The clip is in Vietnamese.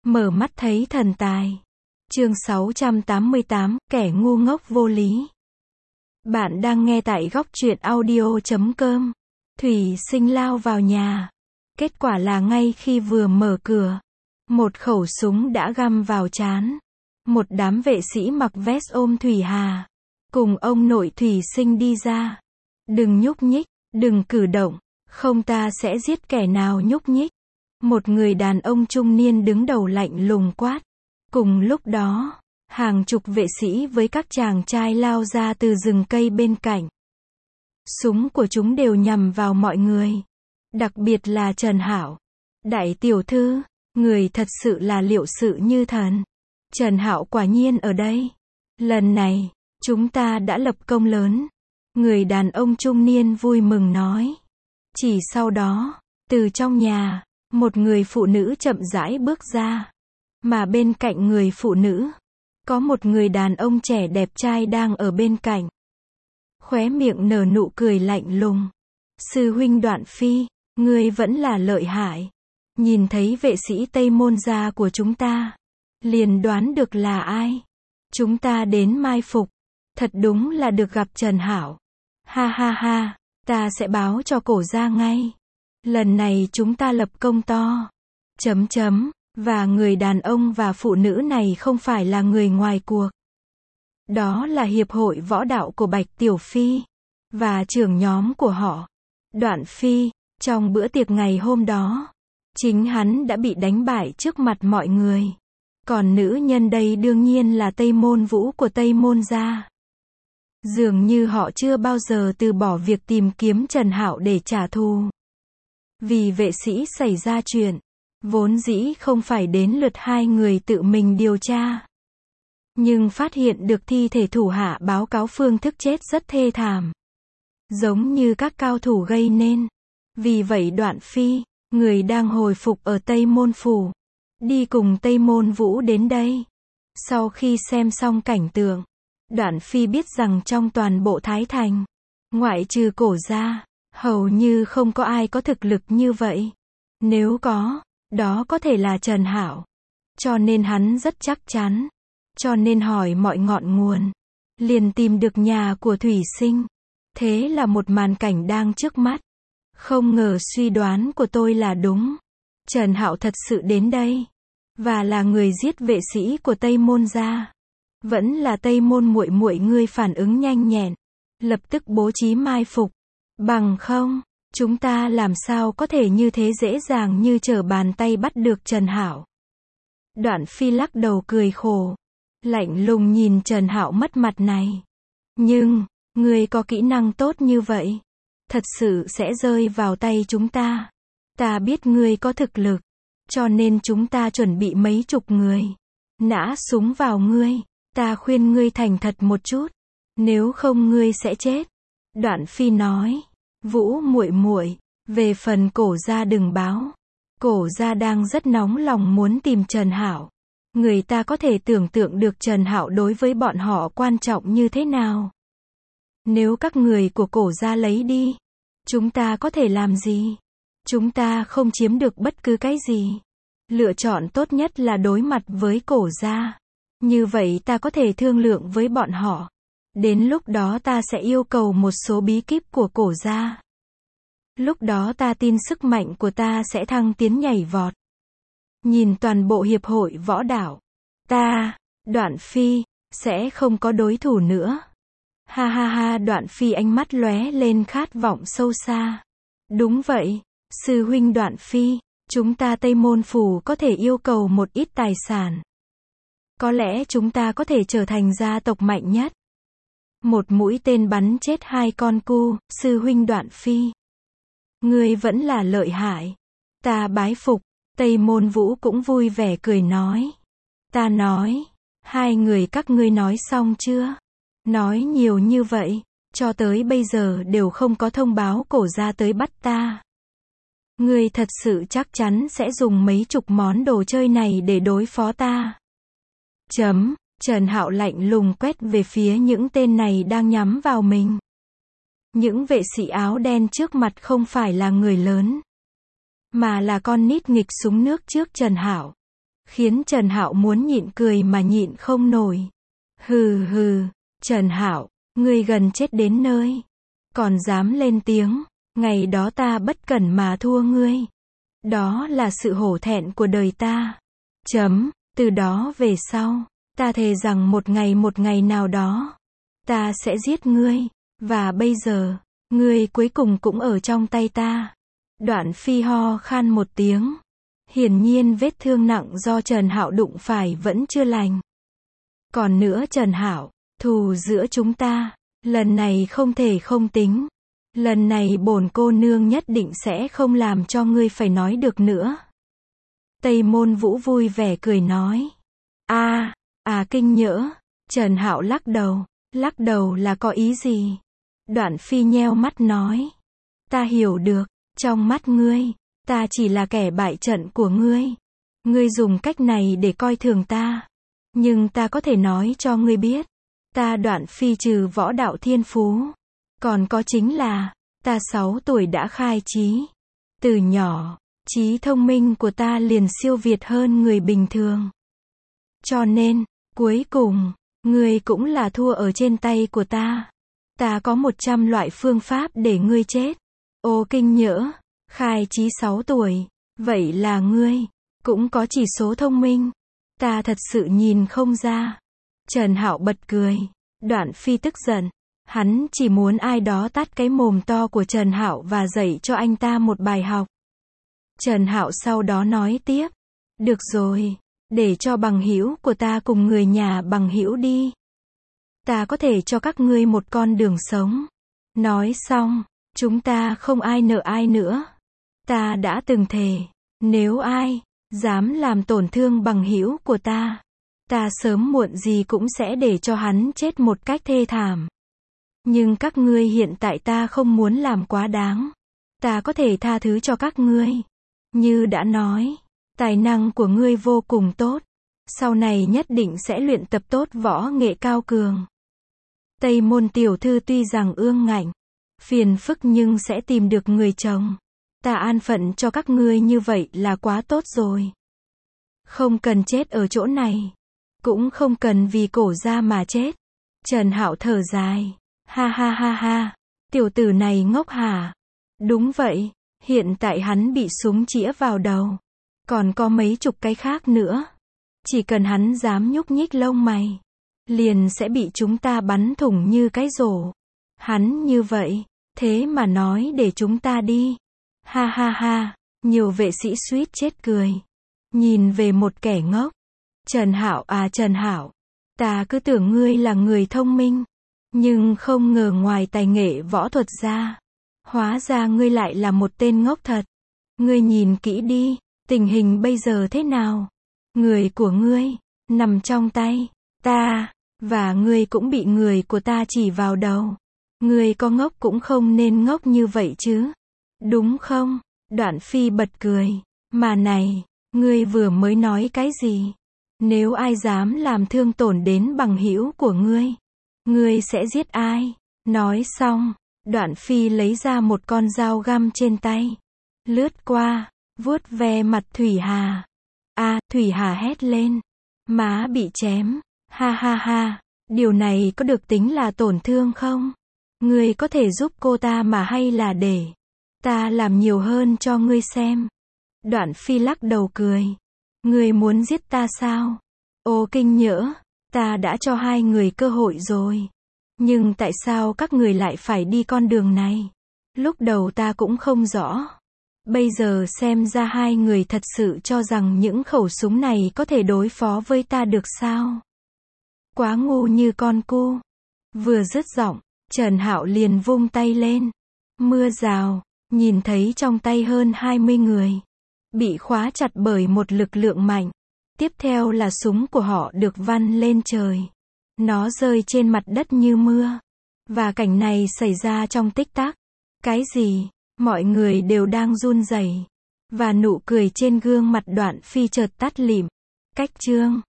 Mở mắt thấy thần tài. Chương 688, kẻ ngu ngốc vô lý. Bạn đang nghe tại góc truyện audio.com. Thủy Sinh lao vào nhà. Kết quả là ngay khi vừa mở cửa, một khẩu súng đã găm vào trán. Một đám vệ sĩ mặc vest ôm Thủy Hà, cùng ông nội Thủy Sinh đi ra. Đừng nhúc nhích, đừng cử động, không ta sẽ giết kẻ nào nhúc nhích. Một người đàn ông trung niên đứng đầu lạnh lùng quát. Cùng lúc đó, hàng chục vệ sĩ với các chàng trai lao ra từ rừng cây bên cạnh. Súng của chúng đều nhằm vào mọi người. Đặc biệt là Trần Hạo. Đại tiểu thư, người thật sự là liệu sự như thần. Trần Hạo quả nhiên ở đây. Lần này, chúng ta đã lập công lớn. Người đàn ông trung niên vui mừng nói. Chỉ sau đó, từ trong nhà, một người phụ nữ chậm rãi bước ra. Mà bên cạnh người phụ nữ, có một người đàn ông trẻ đẹp trai đang ở bên cạnh. Khóe miệng nở nụ cười lạnh lùng. Sư huynh Đoạn Phi, ngươi vẫn là lợi hại. Nhìn thấy vệ sĩ Tây Môn gia của chúng ta, liền đoán được là ai. Chúng ta đến mai phục. Thật đúng là được gặp Trần Hạo. Ha ha ha, ta sẽ báo cho cổ gia ngay. Lần này chúng ta lập công to. Và người đàn ông và phụ nữ này không phải là người ngoài cuộc. Đó là hiệp hội võ đạo của Bạch Tiểu Phi. Và trưởng nhóm của họ, Đoạn Phi. Trong bữa tiệc ngày hôm đó, chính hắn đã bị đánh bại trước mặt mọi người. Còn nữ nhân đây đương nhiên là Tây Môn Vũ của Tây Môn gia. Dường như họ chưa bao giờ từ bỏ việc tìm kiếm Trần Hạo để trả thù. Vì vệ sĩ xảy ra chuyện, vốn dĩ không phải đến lượt hai người tự mình điều tra. Nhưng phát hiện được thi thể thủ hạ báo cáo phương thức chết rất thê thảm. Giống như các cao thủ gây nên. Vì vậy Đoạn Phi, người đang hồi phục ở Tây Môn Phủ, đi cùng Tây Môn Vũ đến đây. Sau khi xem xong cảnh tượng, Đoạn Phi biết rằng trong toàn bộ Thái Thành, ngoại trừ cổ gia, hầu như không có ai có thực lực như vậy. Nếu có, đó có thể là Trần Hạo. Cho nên hắn rất chắc chắn. Cho nên hỏi mọi ngọn nguồn. Liền tìm được nhà của Thủy Sinh. Thế là một màn cảnh đang trước mắt. Không ngờ suy đoán của tôi là đúng. Trần Hạo thật sự đến đây. Và là người giết vệ sĩ của Tây Môn gia. Vẫn là Tây Môn muội muội ngươi phản ứng nhanh nhẹn. Lập tức bố trí mai phục. Bằng không, chúng ta làm sao có thể như thế dễ dàng như trở bàn tay bắt được Trần Hạo. Đoạn Phi lắc đầu cười khổ. Lạnh lùng nhìn Trần Hạo mất mặt này. Nhưng, ngươi có kỹ năng tốt như vậy, thật sự sẽ rơi vào tay chúng ta. Ta biết ngươi có thực lực, cho nên chúng ta chuẩn bị mấy chục người. Nã súng vào ngươi. Ta khuyên ngươi thành thật một chút. Nếu không ngươi sẽ chết. Đoạn Phi nói. Vũ muội muội, về phần cổ gia đừng báo. Cổ gia đang rất nóng lòng muốn tìm Trần Hạo. Người ta có thể tưởng tượng được Trần Hạo đối với bọn họ quan trọng như thế nào. Nếu các người của cổ gia lấy đi, chúng ta có thể làm gì? Chúng ta không chiếm được bất cứ cái gì. Lựa chọn tốt nhất là đối mặt với cổ gia. Như vậy ta có thể thương lượng với bọn họ. Đến lúc đó ta sẽ yêu cầu một số bí kíp của cổ gia. Lúc đó ta tin sức mạnh của ta sẽ thăng tiến nhảy vọt. Nhìn toàn bộ hiệp hội võ đạo, ta, Đoạn Phi, sẽ không có đối thủ nữa. Ha ha ha, Đoạn Phi ánh mắt lóe lên khát vọng sâu xa. Đúng vậy, sư huynh Đoạn Phi, chúng ta Tây Môn Phủ có thể yêu cầu một ít tài sản. Có lẽ chúng ta có thể trở thành gia tộc mạnh nhất. Một mũi tên bắn chết hai con cu, sư huynh Đoạn Phi. Ngươi vẫn là lợi hại. Ta bái phục. Tây Môn Vũ cũng vui vẻ cười nói. Ta nói, hai người các ngươi nói xong chưa? Nói nhiều như vậy, cho tới bây giờ đều không có thông báo cổ gia tới bắt ta. Ngươi thật sự chắc chắn sẽ dùng mấy chục món đồ chơi này để đối phó ta. Trần Hạo lạnh lùng quét về phía những tên này đang nhắm vào mình. Những vệ sĩ áo đen trước mặt không phải là người lớn, mà là con nít nghịch súng nước trước Trần Hạo. khiến Trần Hạo muốn nhịn cười mà nhịn không nổi. Hừ hừ, Trần Hạo, ngươi gần chết đến nơi, còn dám lên tiếng, ngày đó ta bất cẩn mà thua ngươi. Đó là sự hổ thẹn của đời ta. Từ đó về sau, ta thề rằng một ngày nào đó, ta sẽ giết ngươi, và bây giờ, ngươi cuối cùng cũng ở trong tay ta. Đoạn Phi ho khan một tiếng. Hiển nhiên vết thương nặng do Trần Hạo đụng phải vẫn chưa lành. Còn nữa Trần Hạo, thù giữa chúng ta, lần này không thể không tính. Lần này bổn cô nương nhất định sẽ không làm cho ngươi phải nói được nữa. Tây Môn Vũ vui vẻ cười nói. Kinh nhỡ. Trần Hạo lắc đầu là có ý gì? Đoạn Phi nheo mắt nói. Ta hiểu được, trong mắt ngươi, ta chỉ là kẻ bại trận của ngươi. Ngươi dùng cách này để coi thường ta. Nhưng ta có thể nói cho ngươi biết, ta Đoạn Phi trừ võ đạo thiên phú, còn có chính là, ta 6 tuổi đã khai trí. Từ nhỏ, trí thông minh của ta liền siêu việt hơn người bình thường. Cho nên, cuối cùng, ngươi cũng là thua ở trên tay của ta. Ta có 100 loại phương pháp để ngươi chết. Ô kinh nhỡ, khai trí 6 tuổi, vậy là ngươi cũng có chỉ số thông minh. Ta thật sự nhìn không ra. Trần Hạo bật cười. Đoạn Phi tức giận. Hắn chỉ muốn ai đó tát cái mồm to của Trần Hạo và dạy cho anh ta một bài học. Trần Hạo sau đó nói tiếp. Được rồi, để cho bằng hữu của ta cùng người nhà bằng hữu đi. Ta có thể cho các ngươi một con đường sống. Nói xong, chúng ta không ai nợ ai nữa. Ta đã từng thề, nếu ai dám làm tổn thương bằng hữu của ta sớm muộn gì cũng sẽ để cho hắn chết một cách thê thảm. Nhưng các ngươi hiện tại ta không muốn làm quá đáng. Ta có thể tha thứ cho các ngươi. Như đã nói, tài năng của ngươi vô cùng tốt. Sau này nhất định sẽ luyện tập tốt võ nghệ cao cường. Tây Môn tiểu thư tuy rằng ương ngạnh, phiền phức nhưng sẽ tìm được người chồng. Ta an phận cho các ngươi như vậy là quá tốt rồi. Không cần chết ở chỗ này. Cũng không cần vì cổ ra mà chết. Trần Hạo thở dài. Ha ha ha ha. Tiểu tử này ngốc hả? Đúng vậy. Hiện tại hắn bị súng chĩa vào đầu. Còn có mấy chục cái khác nữa. Chỉ cần hắn dám nhúc nhích lông mày, liền sẽ bị chúng ta bắn thủng như cái rổ. Hắn như vậy, thế mà nói để chúng ta đi. Ha ha ha. Nhiều vệ sĩ suýt chết cười. Nhìn về một kẻ ngốc. Trần Hạo à Trần Hạo, ta cứ tưởng ngươi là người thông minh, nhưng không ngờ ngoài tài nghệ võ thuật ra, hóa ra ngươi lại là một tên ngốc thật. Ngươi nhìn kỹ đi, tình hình bây giờ thế nào? Người của ngươi nằm trong tay ta, và ngươi cũng bị người của ta chỉ vào đầu. Ngươi có ngốc cũng không nên ngốc như vậy chứ, đúng không? Đoạn Phi bật cười. Mà này, ngươi vừa mới nói cái gì? Nếu ai dám làm thương tổn đến bằng hữu của ngươi sẽ giết ai? Nói xong, Đoạn Phi lấy ra một con dao găm trên tay, lướt qua, vuốt ve mặt Thủy Hà. Thủy Hà hét lên. Má bị chém. Ha ha ha, điều này có được tính là tổn thương không? Ngươi có thể giúp cô ta mà hay là để ta làm nhiều hơn cho ngươi xem? Đoạn Phi lắc đầu cười. Ngươi muốn giết ta sao? Ô kinh nhỡ, ta đã cho hai người cơ hội rồi. Nhưng tại sao các người lại phải đi con đường này? Lúc đầu ta cũng không rõ. Bây giờ xem ra hai người thật sự cho rằng những khẩu súng này có thể đối phó với ta được sao? Quá ngu như con cu. Vừa dứt giọng, Trần Hạo liền vung tay lên. Mưa rào, nhìn thấy trong tay hơn 20 người bị khóa chặt bởi một lực lượng mạnh. Tiếp theo là súng của họ được văng lên trời. Nó rơi trên mặt đất như mưa. Và cảnh này xảy ra trong tích tắc. Cái gì? Mọi người đều đang run rẩy. Và nụ cười trên gương mặt Đoạn Phi chợt tắt lịm. Cách chương